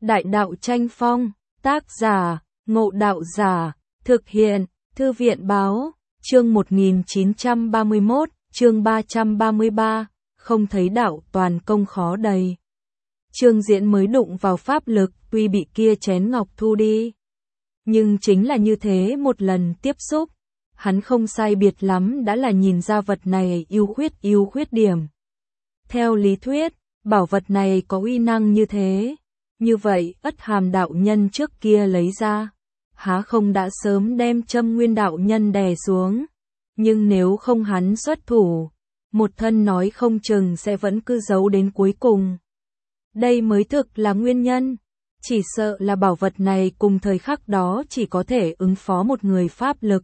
Đại đạo tranh phong, tác giả, Ngộ Đạo Giả, thực hiện, Thư viện báo, chương 1931, chương 333, không thấy đạo toàn công khó đầy. Trương Diễn mới đụng vào pháp lực, tuy bị kia chén ngọc thu đi. Nhưng chính là như thế một lần tiếp xúc, hắn không sai biệt lắm đã là nhìn ra vật này ưu khuyết điểm. Theo lý thuyết, bảo vật này có uy năng như thế. Như vậy, Ất Hàm đạo nhân trước kia lấy ra, há không đã sớm đem Châm Nguyên đạo nhân đè xuống. Nhưng nếu không hắn xuất thủ, một thân nói không chừng sẽ vẫn cứ giấu đến cuối cùng. Đây mới thực là nguyên nhân. Chỉ sợ là bảo vật này cùng thời khắc đó chỉ có thể ứng phó một người pháp lực.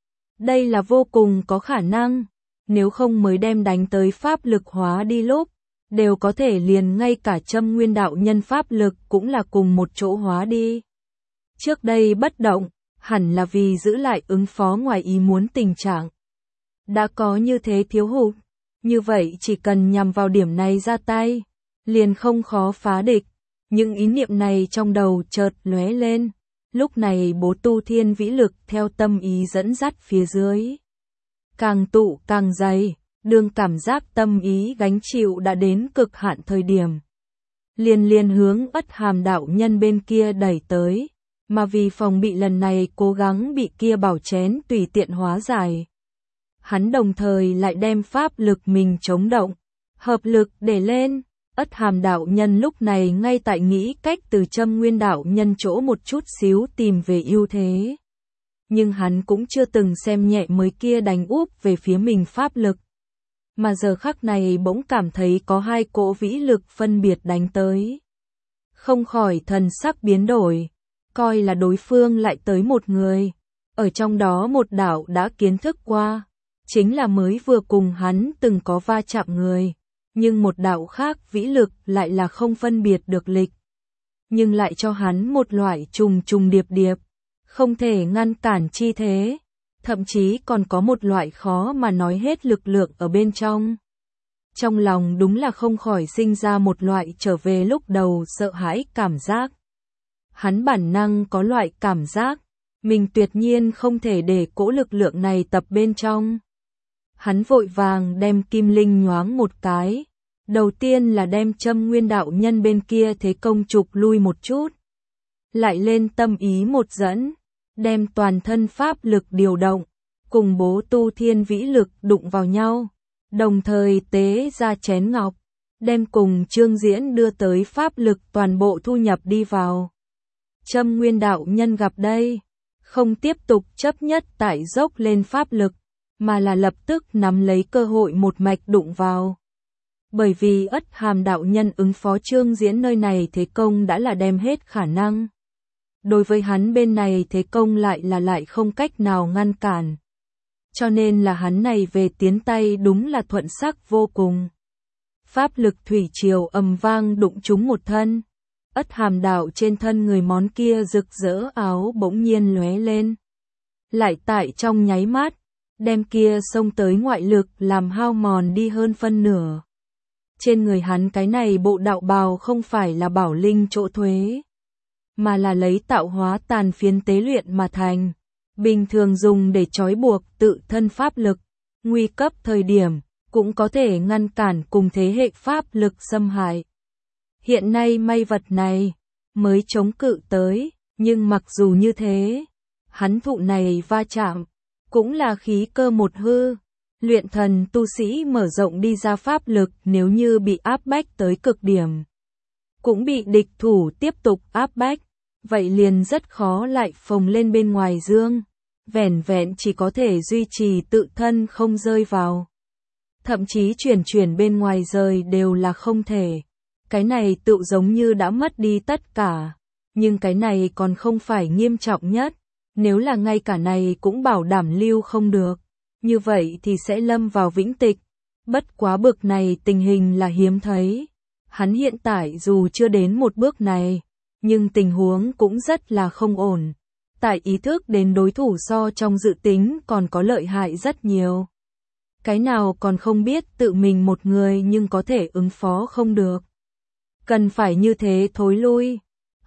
Đây là vô cùng có khả năng, nếu không mới đem đánh tới pháp lực hóa đi lúc, đều có thể liền ngay cả Châm Nguyên đạo nhân pháp lực cũng là cùng một chỗ hóa đi. Trước đây bất động, hẳn là vì giữ lại ứng phó ngoài ý muốn tình trạng. Đã có như thế thiếu hụt, như vậy chỉ cần nhằm vào điểm này ra tay, liền không khó phá địch. Những ý niệm này trong đầu chợt lóe lên, lúc này bố tu thiên vĩ lực theo tâm ý dẫn dắt phía dưới. Càng tụ càng dày, đương cảm giác tâm ý gánh chịu đã đến cực hạn thời điểm. Liền hướng Ất Hàm đạo nhân bên kia đẩy tới, mà vì phòng bị lần này cố gắng bị kia bảo chén tùy tiện hóa giải. Hắn đồng thời lại đem pháp lực mình chống động, hợp lực để lên. Ất Hàm đạo nhân lúc này ngay tại nghĩ cách từ Châm Nguyên đạo nhân chỗ một chút xíu tìm về ưu thế. Nhưng hắn cũng chưa từng xem nhẹ mới kia đánh úp về phía mình pháp lực. Mà giờ khắc này bỗng cảm thấy có hai cỗ vĩ lực phân biệt đánh tới. Không khỏi thần sắc biến đổi, coi là đối phương lại tới một người. Ở trong đó một đạo đã kiến thức qua, chính là mới vừa cùng hắn từng có va chạm người. Nhưng một đạo khác vĩ lực lại là không phân biệt được lịch. Nhưng lại cho hắn một loại trùng điệp, không thể ngăn cản chi thế. Thậm chí còn có một loại khó mà nói hết lực lượng ở bên trong. Trong lòng đúng là không khỏi sinh ra một loại trở về lúc đầu sợ hãi cảm giác. Hắn bản năng có loại cảm giác, mình tuyệt nhiên không thể để cỗ lực lượng này tập bên trong. Hắn vội vàng đem kim linh nhoáng một cái. Đầu tiên là đem Châm Nguyên đạo nhân bên kia thế công trục lui một chút. Lại lên tâm ý một dẫn, đem toàn thân pháp lực điều động, cùng bố tu thiên vĩ lực đụng vào nhau. Đồng thời tế ra chén ngọc, đem cùng Trương Diễn đưa tới pháp lực toàn bộ thu nhập đi vào. Châm Nguyên đạo nhân gặp đây, không tiếp tục chấp nhất tải dốc lên pháp lực, mà là lập tức nắm lấy cơ hội một mạch đụng vào. Bởi vì Ất Hàm đạo nhân ứng phó Trương Diễn nơi này thế công đã là đem hết khả năng. Đối với hắn bên này thế công lại không cách nào ngăn cản. Cho nên là hắn này về tiến tay đúng là thuận sắc vô cùng. Pháp lực thủy triều ầm vang đụng trúng một thân. Ất Hàm đạo trên thân người món kia rực rỡ áo bỗng nhiên lóe lên. Lại tại trong nháy mắt, đem kia xông tới ngoại lực làm hao mòn đi hơn phân nửa. Trên người hắn cái này bộ đạo bào không phải là bảo linh chỗ thuế, mà là lấy tạo hóa tàn phiến tế luyện mà thành, bình thường dùng để trói buộc tự thân pháp lực, nguy cấp thời điểm, cũng có thể ngăn cản cùng thế hệ pháp lực xâm hại. Hiện nay may vật này, mới chống cự tới, nhưng mặc dù như thế, hắn thụ này va chạm, cũng là khí cơ một hư. Luyện thần tu sĩ mở rộng đi ra pháp lực nếu như bị áp bách tới cực điểm, cũng bị địch thủ tiếp tục áp bách, vậy liền rất khó lại phồng lên bên ngoài dương, vẻn chỉ có thể duy trì tự thân không rơi vào. Thậm chí chuyển bên ngoài rời đều là không thể. Cái này tự giống như đã mất đi tất cả, nhưng cái này còn không phải nghiêm trọng nhất, nếu là ngay cả này cũng bảo đảm lưu không được. Như vậy thì sẽ lâm vào vĩnh tịch. Bất quá bực này tình hình là hiếm thấy. Hắn hiện tại dù chưa đến một bước này, nhưng tình huống cũng rất là không ổn. Tại ý thức đến đối thủ so trong dự tính còn có lợi hại rất nhiều. Cái nào còn không biết tự mình một người nhưng có thể ứng phó không được. Cần phải như thế thối lui.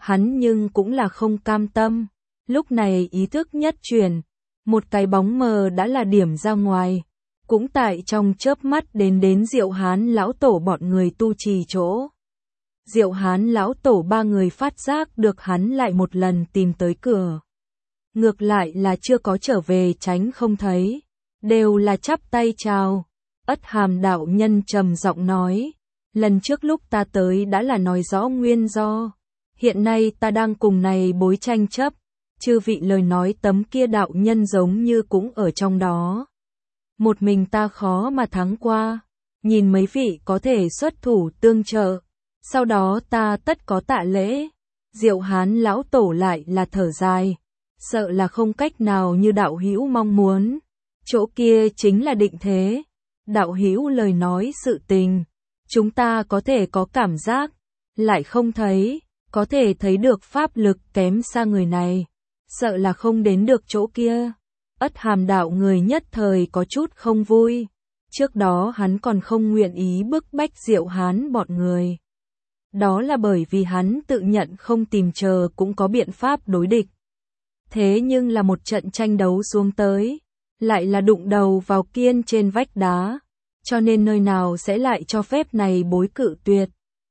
Hắn nhưng cũng là không cam tâm. Lúc này ý thức nhất chuyển, một cái bóng mờ đã là điểm ra ngoài. Cũng tại trong chớp mắt đến Diệu Hán lão tổ bọn người tu trì chỗ. Diệu Hán lão tổ ba người phát giác được hắn lại một lần tìm tới cửa. Ngược lại là chưa có trở về tránh không thấy, đều là chắp tay chào. Ất Hàm đạo nhân trầm giọng nói, lần trước lúc ta tới đã là nói rõ nguyên do, hiện nay ta đang cùng này bối tranh chấp, chư vị lời nói tấm kia đạo nhân giống như cũng ở trong đó. Một mình ta khó mà thắng qua, nhìn mấy vị có thể xuất thủ tương trợ, sau đó ta tất có tạ lễ. Diệu Hán lão tổ lại là thở dài, sợ là không cách nào như đạo hữu mong muốn, chỗ kia chính là định thế. Đạo hữu lời nói sự tình, chúng ta có thể có cảm giác, lại không thấy, có thể thấy được pháp lực kém xa người này, sợ là không đến được chỗ kia. Ất Hàm đạo người nhất thời có chút không vui, trước đó hắn còn không nguyện ý bức bách Diệu Hán bọn người. Đó là bởi vì hắn tự nhận không tìm chờ cũng có biện pháp đối địch. Thế nhưng là một trận tranh đấu xuống tới, lại là đụng đầu vào kiên trên vách đá, cho nên nơi nào sẽ lại cho phép này bối cự tuyệt.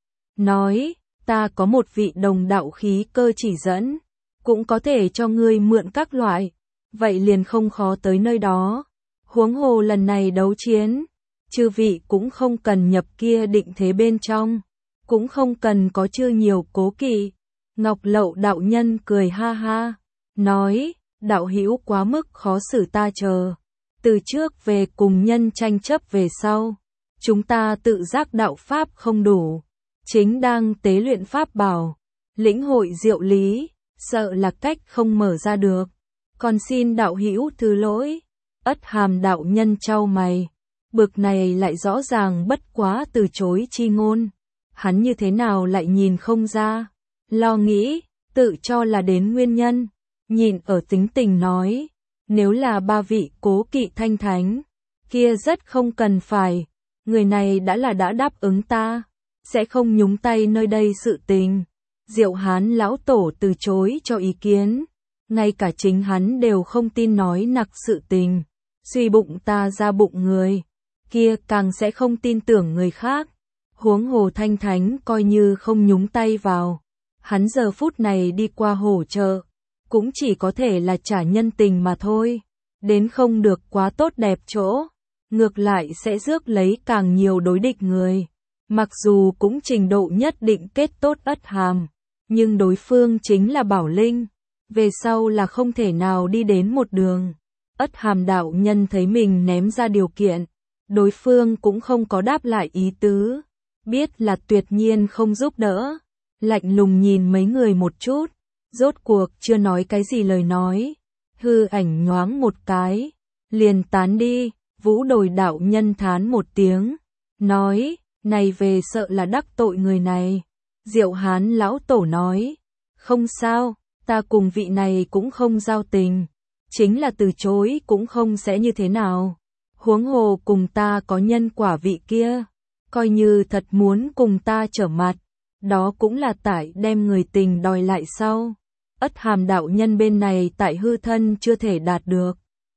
Nói, ta có một vị đồng đạo khí cơ chỉ dẫn, cũng có thể cho ngươi mượn các loại, vậy liền không khó tới nơi đó. Huống hồ lần này đấu chiến, chư vị cũng không cần nhập kia định thế bên trong, cũng không cần có chưa nhiều cố kỵ. Ngọc Lậu đạo nhân cười ha ha, nói, đạo hữu quá mức khó xử ta chờ. Từ trước về cùng nhân tranh chấp về sau, chúng ta tự giác đạo pháp không đủ, chính đang tế luyện pháp bảo, lĩnh hội diệu lý, sợ là cách không mở ra được. Còn xin đạo hữu thứ lỗi. Ất Hàm đạo nhân chau mày, bực này lại rõ ràng bất quá từ chối chi ngôn. Hắn như thế nào lại nhìn không ra, lo nghĩ, tự cho là đến nguyên nhân, nhìn ở tính tình nói, nếu là ba vị cố kỵ thanh thánh, kia rất không cần phải, người này đã đáp ứng ta, sẽ không nhúng tay nơi đây sự tình. Diệu Hán lão tổ từ chối cho ý kiến, ngay cả chính hắn đều không tin nói nặc sự tình, suy bụng ta ra bụng người, kia càng sẽ không tin tưởng người khác. Huống hồ thanh thánh coi như không nhúng tay vào, hắn giờ phút này đi qua hỗ trợ, cũng chỉ có thể là trả nhân tình mà thôi, đến không được quá tốt đẹp chỗ, ngược lại sẽ rước lấy càng nhiều đối địch người. Mặc dù cũng trình độ nhất định kết tốt Ất Hàm, nhưng đối phương chính là Bảo Linh, về sau là không thể nào đi đến một đường. Ất Hàm đạo nhân thấy mình ném ra điều kiện, đối phương cũng không có đáp lại ý tứ, biết là tuyệt nhiên không giúp đỡ, lạnh lùng nhìn mấy người một chút, rốt cuộc chưa nói cái gì lời nói, hư ảnh nhoáng một cái, liền tán đi. Vũ Đồi đạo nhân thán một tiếng, nói, này về sợ là đắc tội người này. Diệu Hán lão tổ nói, không sao, ta cùng vị này cũng không giao tình, chính là từ chối cũng không sẽ như thế nào. Huống hồ cùng ta có nhân quả vị kia, coi như thật muốn cùng ta trở mặt, đó cũng là tại đem người tình đòi lại sau. Ất Hàm đạo nhân bên này tại hư thân chưa thể đạt được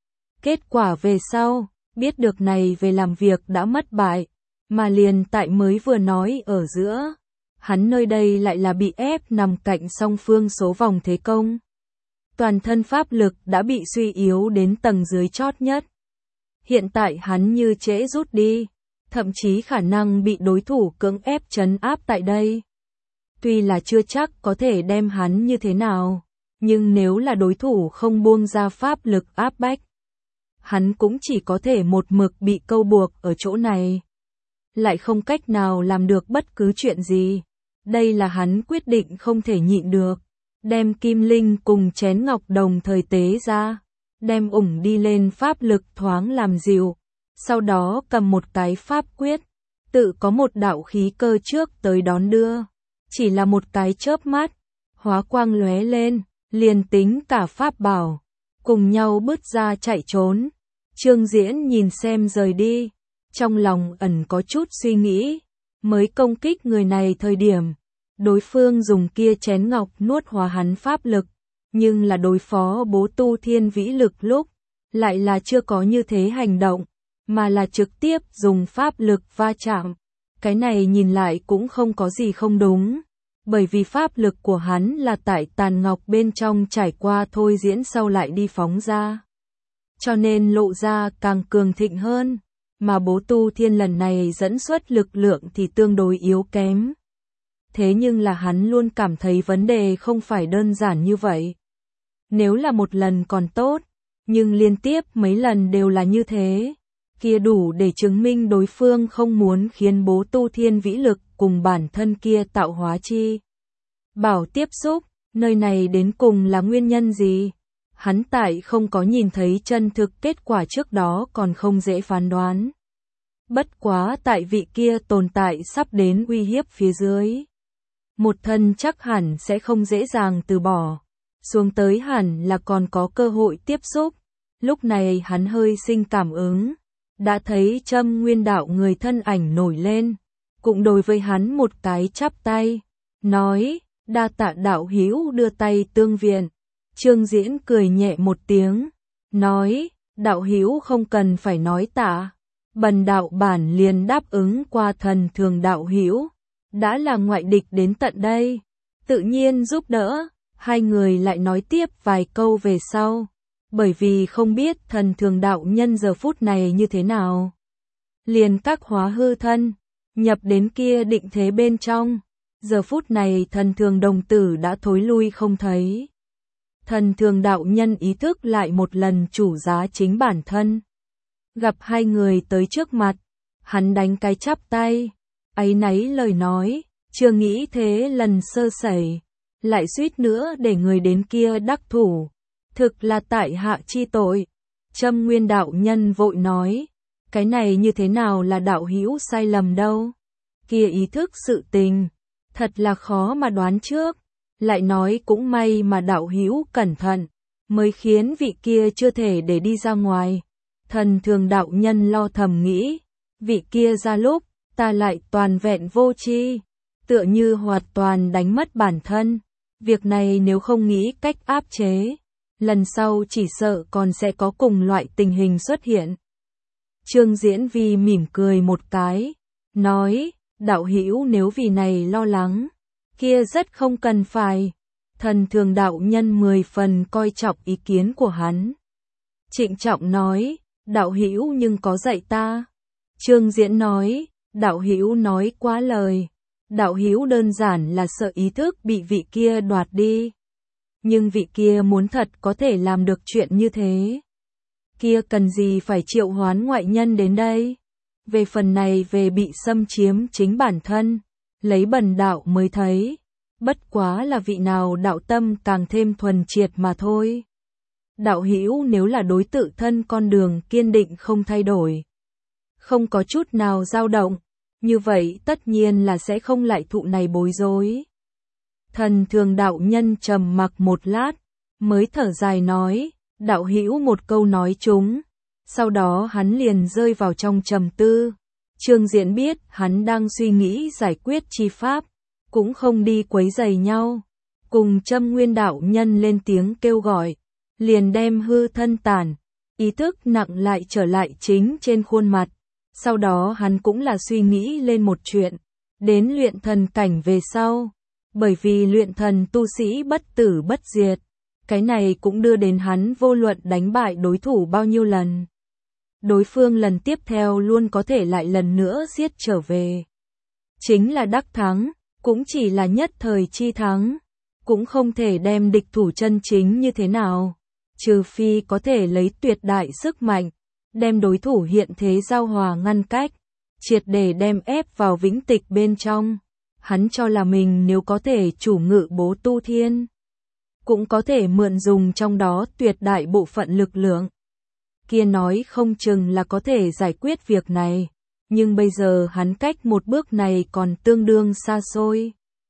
kết quả về sau, biết được này về làm việc đã mất bại, mà liền tại mới vừa nói ở giữa, hắn nơi đây lại là bị ép nằm cạnh song phương số vòng thế công. Toàn thân pháp lực đã bị suy yếu đến tầng dưới chót nhất. Hiện tại hắn như trễ rút đi, thậm chí khả năng bị đối thủ cưỡng ép trấn áp tại đây. Tuy là chưa chắc có thể đem hắn như thế nào, nhưng nếu là đối thủ không buông ra pháp lực áp bách, hắn cũng chỉ có thể một mực bị câu buộc ở chỗ này, lại không cách nào làm được bất cứ chuyện gì. Đây là hắn quyết định không thể nhịn được, đem kim linh cùng chén ngọc đồng thời tế ra, đem ủng đi lên pháp lực thoáng làm dịu, sau đó cầm một cái pháp quyết, tự có một đạo khí cơ trước tới đón đưa, chỉ là một cái chớp mắt, hóa quang lóe lên, liền tính cả pháp bảo, cùng nhau bứt ra chạy trốn. Trương Diễn nhìn xem rời đi, trong lòng ẩn có chút suy nghĩ, mới công kích người này thời điểm, đối phương dùng kia chén ngọc nuốt hóa hắn pháp lực, nhưng là đối phó bố tu thiên vĩ lực lúc, lại là chưa có như thế hành động, mà là trực tiếp dùng pháp lực va chạm. Cái này nhìn lại cũng không có gì không đúng, bởi vì pháp lực của hắn là tại tàn ngọc bên trong trải qua thôi diễn sau lại đi phóng ra. Cho nên lộ ra càng cường thịnh hơn, mà bố tu thiên lần này dẫn xuất lực lượng thì tương đối yếu kém. Thế nhưng là hắn luôn cảm thấy vấn đề không phải đơn giản như vậy. Nếu là một lần còn tốt, nhưng liên tiếp mấy lần đều là như thế, kia đủ để chứng minh đối phương không muốn khiến bố tu thiên vĩ lực cùng bản thân kia tạo hóa chi bảo tiếp xúc, nơi này đến cùng là nguyên nhân gì? Hắn tại không có nhìn thấy chân thực kết quả trước đó còn không dễ phán đoán. Bất quá tại vị kia tồn tại sắp đến uy hiếp phía dưới. Một thân chắc hẳn sẽ không dễ dàng từ bỏ. Xuống tới hẳn là còn có cơ hội tiếp xúc. Lúc này hắn hơi sinh cảm ứng. Đã thấy Trâm Nguyên đạo người thân ảnh nổi lên. Cũng đối với hắn một cái chắp tay. Nói, đa tạ đạo hữu đưa tay tương viện. Trương Diễn cười nhẹ một tiếng. Nói, đạo hữu không cần phải nói tạ. Bần đạo bản liền đáp ứng qua thần thường đạo hữu. Đã là ngoại địch đến tận đây. Tự nhiên giúp đỡ. Hai người lại nói tiếp vài câu về sau. Bởi vì không biết thần thường đạo nhân giờ phút này như thế nào. Liền các hóa hư thân. Nhập đến kia định thế bên trong. Giờ phút này thần thường đồng tử đã thối lui không thấy. Thần thường đạo nhân ý thức lại một lần chủ giá chính bản thân. Gặp hai người tới trước mặt. Hắn đánh cái chắp tay. Áy náy lời nói. Chưa nghĩ thế lần sơ sẩy. Lại suýt nữa để người đến kia đắc thủ. Thực là tại hạ chi tội. Trâm Nguyên đạo nhân vội nói. Cái này như thế nào là đạo hữu sai lầm đâu. Kia ý thức sự tình. Thật là khó mà đoán trước. Lại nói cũng may mà đạo hữu cẩn thận. Mới khiến vị kia chưa thể để đi ra ngoài. Thần thường đạo nhân lo thầm nghĩ. Vị kia ra lúc. Ta lại toàn vẹn vô tri. Tựa như hoàn toàn đánh mất bản thân. Việc này nếu không nghĩ cách áp chế. Lần sau chỉ sợ còn sẽ có cùng loại tình hình xuất hiện. Trương Diễn Vi mỉm cười một cái. Nói, đạo hữu nếu vì này lo lắng. Kia rất không cần phải. Thần thường đạo nhân 10 phần coi trọng ý kiến của hắn. Trịnh trọng nói, đạo hữu nhưng có dạy ta. Trương Diễn nói, đạo hữu nói quá lời. Đạo hữu đơn giản là sợ ý thức bị vị kia đoạt đi. Nhưng vị kia muốn thật có thể làm được chuyện như thế. Kia cần gì phải triệu hoán ngoại nhân đến đây. Về phần này về bị xâm chiếm chính bản thân. Lấy bần đạo mới thấy. Bất quá là vị nào đạo tâm càng thêm thuần triệt mà thôi. Đạo hữu nếu là đối tự thân con đường kiên định không thay đổi. Không có chút nào dao động. Như vậy tất nhiên là sẽ không lại thụ này bối rối. Thần thường đạo nhân trầm mặc một lát. Mới thở dài nói. Đạo hữu một câu nói trúng. Sau đó hắn liền rơi vào trong trầm tư. Trương Diễn biết hắn đang suy nghĩ giải quyết chi pháp. Cũng không đi quấy rầy nhau. Cùng Trâm Nguyên đạo nhân lên tiếng kêu gọi. Liền đem hư thân tản. Ý thức nặng lại trở lại chính trên khuôn mặt. Sau đó hắn cũng là suy nghĩ lên một chuyện. Đến luyện thần cảnh về sau. Bởi vì luyện thần tu sĩ bất tử bất diệt. Cái này cũng đưa đến hắn vô luận đánh bại đối thủ bao nhiêu lần. Đối phương lần tiếp theo luôn có thể lại lần nữa giết trở về. Chính là đắc thắng. Cũng chỉ là nhất thời chi thắng. Cũng không thể đem địch thủ chân chính như thế nào. Trừ phi có thể lấy tuyệt đại sức mạnh. Đem đối thủ hiện thế giao hòa ngăn cách. Triệt để đem ép vào vĩnh tịch bên trong. Hắn cho là mình nếu có thể chủ ngự bố tu thiên. Cũng có thể mượn dùng trong đó tuyệt đại bộ phận lực lượng. Kia nói không chừng là có thể giải quyết việc này. Nhưng bây giờ hắn cách một bước này còn tương đương xa xôi.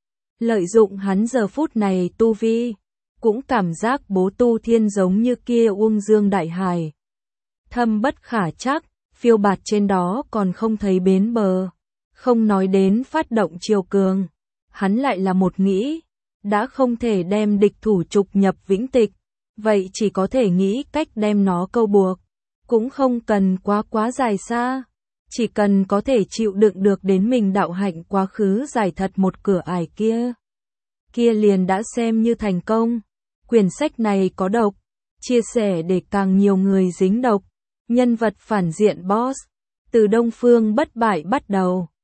Lợi dụng hắn giờ phút này tu vi. Cũng cảm giác bố tu thiên giống như kia Uông Dương Đại Hải. Thâm bất khả chắc, phiêu bạt trên đó còn không thấy bến bờ. Không nói đến phát động chiều cường. hắn lại là một nghĩ, đã không thể đem địch thủ trục nhập vĩnh tịch, vậy chỉ có thể nghĩ cách đem nó câu buộc, cũng không cần quá dài xa, chỉ cần có thể chịu đựng được đến mình đạo hạnh quá khứ giải thật một cửa ải kia liền đã xem như thành công. Quyển sách này có độc, chia sẻ để càng nhiều người dính độc. Nhân vật phản diện boss, từ Đông Phương bất bại bắt đầu.